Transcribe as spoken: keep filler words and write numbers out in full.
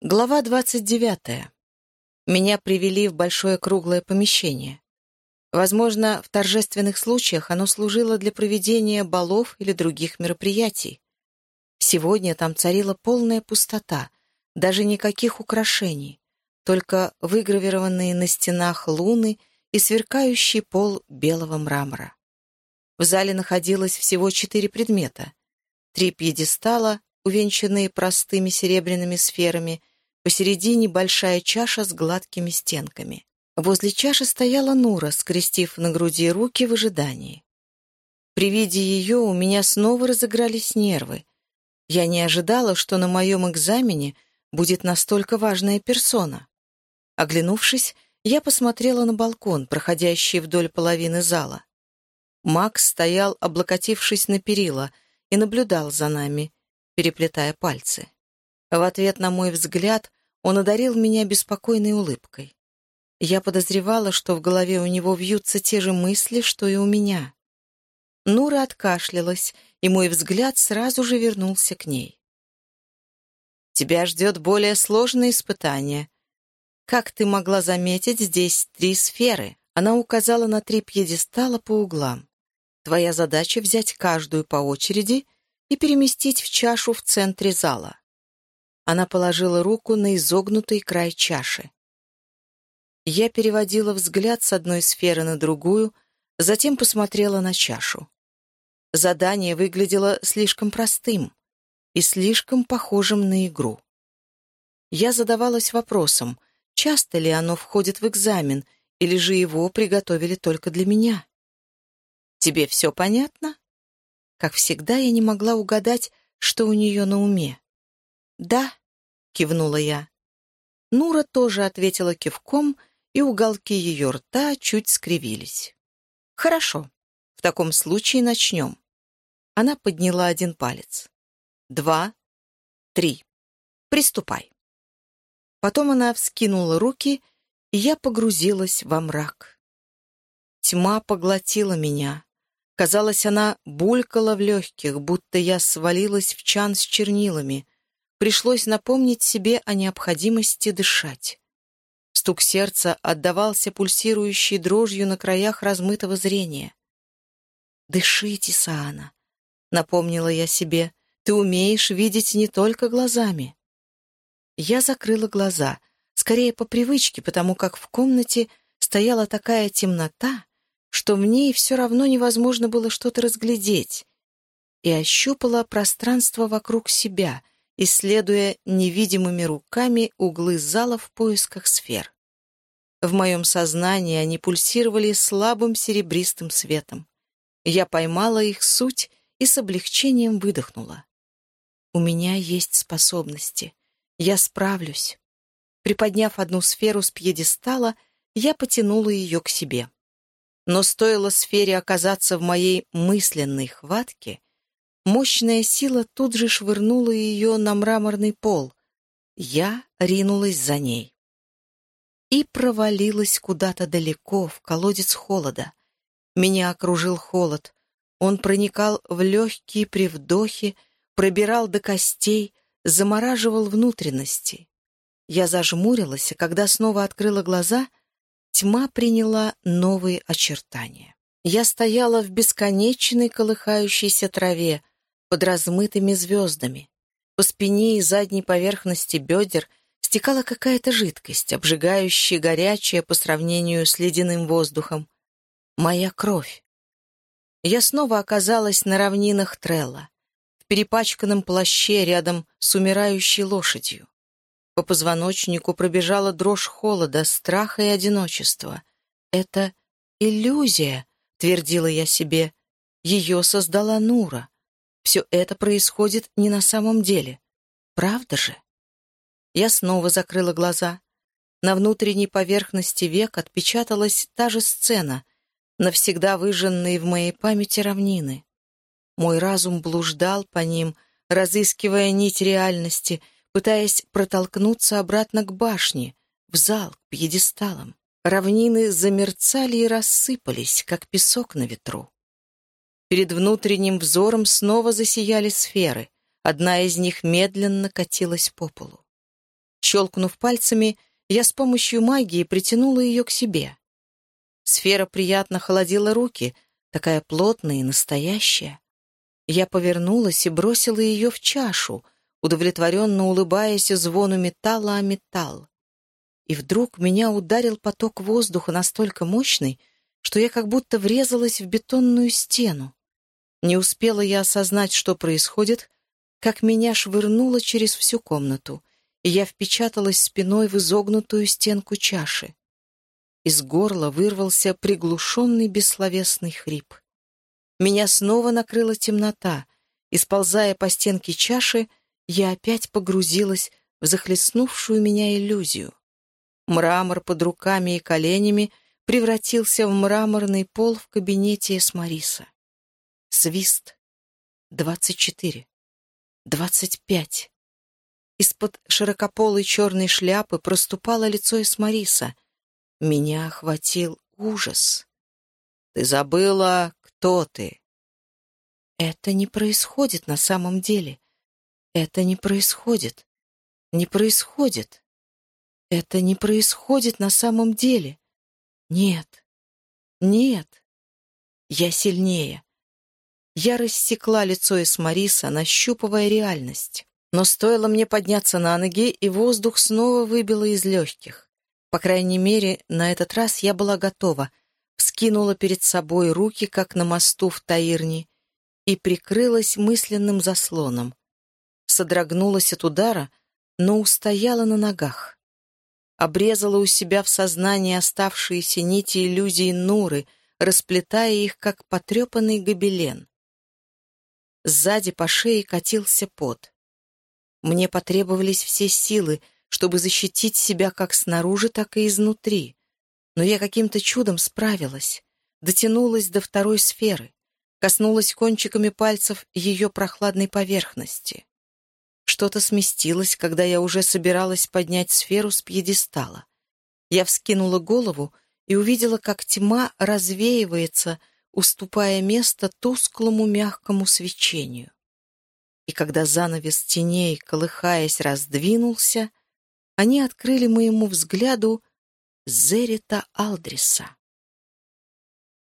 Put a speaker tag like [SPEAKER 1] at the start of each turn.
[SPEAKER 1] Глава двадцать девятая. Меня привели в большое круглое помещение. Возможно, в торжественных случаях оно служило для проведения балов или других мероприятий. Сегодня там царила полная пустота, даже никаких украшений, только выгравированные на стенах луны и сверкающий пол белого мрамора. В зале находилось всего четыре предмета. Три пьедестала, увенчанные простыми серебряными сферами, посередине большая чаша с гладкими стенками. Возле чаши стояла Нура, скрестив на груди руки в ожидании. При виде ее у меня снова разыгрались нервы. Я не ожидала, что на моем экзамене будет настолько важная персона. Оглянувшись, я посмотрела на балкон, проходящий вдоль половины зала. Макс стоял, облокотившись на перила, и наблюдал за нами, переплетая пальцы. В ответ на мой взгляд он одарил меня беспокойной улыбкой. Я подозревала, что в голове у него вьются те же мысли, что и у меня. Нура откашлялась, и мой взгляд сразу же вернулся к ней. «Тебя ждет более сложное испытание. Как ты могла заметить, здесь три сферы?» Она указала на три пьедестала по углам. «Твоя задача — взять каждую по очереди и переместить в чашу в центре зала». Она положила руку на изогнутый край чаши. Я переводила взгляд с одной сферы на другую, затем посмотрела на чашу. Задание выглядело слишком простым и слишком похожим на игру. Я задавалась вопросом, часто ли оно входит в экзамен, или же его приготовили только для меня. «Тебе все понятно?» Как всегда, я не могла угадать, что у нее на уме. «Да», — кивнула я. Нура тоже ответила кивком, и уголки ее рта чуть скривились. «Хорошо. В таком случае начнем». Она подняла один палец. «Два, три. Приступай». Потом она вскинула руки, и я погрузилась во мрак. Тьма поглотила меня. Казалось, она булькала в легких, будто я свалилась в чан с чернилами. Пришлось напомнить себе о необходимости дышать. Стук сердца отдавался пульсирующей дрожью на краях размытого зрения. «Дышите, Саана», — напомнила я себе, — «ты умеешь видеть не только глазами». Я закрыла глаза, скорее по привычке, потому как в комнате стояла такая темнота, что в ней все равно невозможно было что-то разглядеть, и ощупала пространство вокруг себя, исследуя невидимыми руками углы зала в поисках сфер. В моем сознании они пульсировали слабым серебристым светом. Я поймала их суть и с облегчением выдохнула. «У меня есть способности. Я справлюсь». Приподняв одну сферу с пьедестала, я потянула ее к себе. Но стоило сфере оказаться в моей мысленной хватке, мощная сила тут же швырнула ее на мраморный пол. Я ринулась за ней. И провалилась куда-то далеко, в колодец холода. Меня окружил холод. Он проникал в легкие при вдохе, пробирал до костей, замораживал внутренности. Я зажмурилась, а когда снова открыла глаза, тьма приняла новые очертания. Я стояла в бесконечной колыхающейся траве, под размытыми звездами. По спине и задней поверхности бедер стекала какая-то жидкость, обжигающая, горячая по сравнению с ледяным воздухом. Моя кровь. Я снова оказалась на равнинах Трелла, в перепачканном плаще рядом с умирающей лошадью. По позвоночнику пробежала дрожь холода, страха и одиночества. «Это иллюзия», — твердила я себе. «Ее создала Нура. Все это происходит не на самом деле. Правда же?» Я снова закрыла глаза. На внутренней поверхности век отпечаталась та же сцена, навсегда выжженные в моей памяти равнины. Мой разум блуждал по ним, разыскивая нить реальности, пытаясь протолкнуться обратно к башне, в зал, к пьедесталам. Равнины замерцали и рассыпались, как песок на ветру. Перед внутренним взором снова засияли сферы. Одна из них медленно катилась по полу. Щелкнув пальцами, я с помощью магии притянула ее к себе. Сфера приятно холодила руки, такая плотная и настоящая. Я повернулась и бросила ее в чашу, удовлетворенно улыбаясь звону металла о металл. И вдруг меня ударил поток воздуха настолько мощный, что я как будто врезалась в бетонную стену. Не успела я осознать, что происходит, как меня швырнуло через всю комнату, и я впечаталась спиной в изогнутую стенку чаши. Из горла вырвался приглушенный бессловесный хрип. Меня снова накрыла темнота, и, сползая по стенке чаши, я опять погрузилась в захлестнувшую меня иллюзию. Мрамор под руками и коленями превратился в мраморный пол в кабинете Эсмариса. Свист. Двадцать четыре. Двадцать пять. Из-под широкополой черной шляпы проступало лицо Эсмариса. Меня охватил ужас. «Ты забыла, кто ты?» «Это не происходит на самом деле. Это не происходит. Не происходит. Это не происходит на самом деле. Нет. Нет. Я сильнее». Я рассекла лицо Эсмариса, нащупывая реальность. Но стоило мне подняться на ноги, и воздух снова выбило из легких. По крайней мере, на этот раз я была готова. Вскинула перед собой руки, как на мосту в Таирне, и прикрылась мысленным заслоном. Содрогнулась от удара, но устояла на ногах. Обрезала у себя в сознании оставшиеся нити иллюзий Нуры, расплетая их, как потрепанный гобелен. Сзади по шее катился пот. Мне потребовались все силы, чтобы защитить себя как снаружи, так и изнутри. Но я каким-то чудом справилась, дотянулась до второй сферы, коснулась кончиками пальцев ее прохладной поверхности. Что-то сместилось, когда я уже собиралась поднять сферу с пьедестала. Я вскинула голову и увидела, как тьма развеивается, уступая место тусклому мягкому свечению. И когда занавес теней, колыхаясь, раздвинулся, они открыли моему взгляду Зерита Алдриса.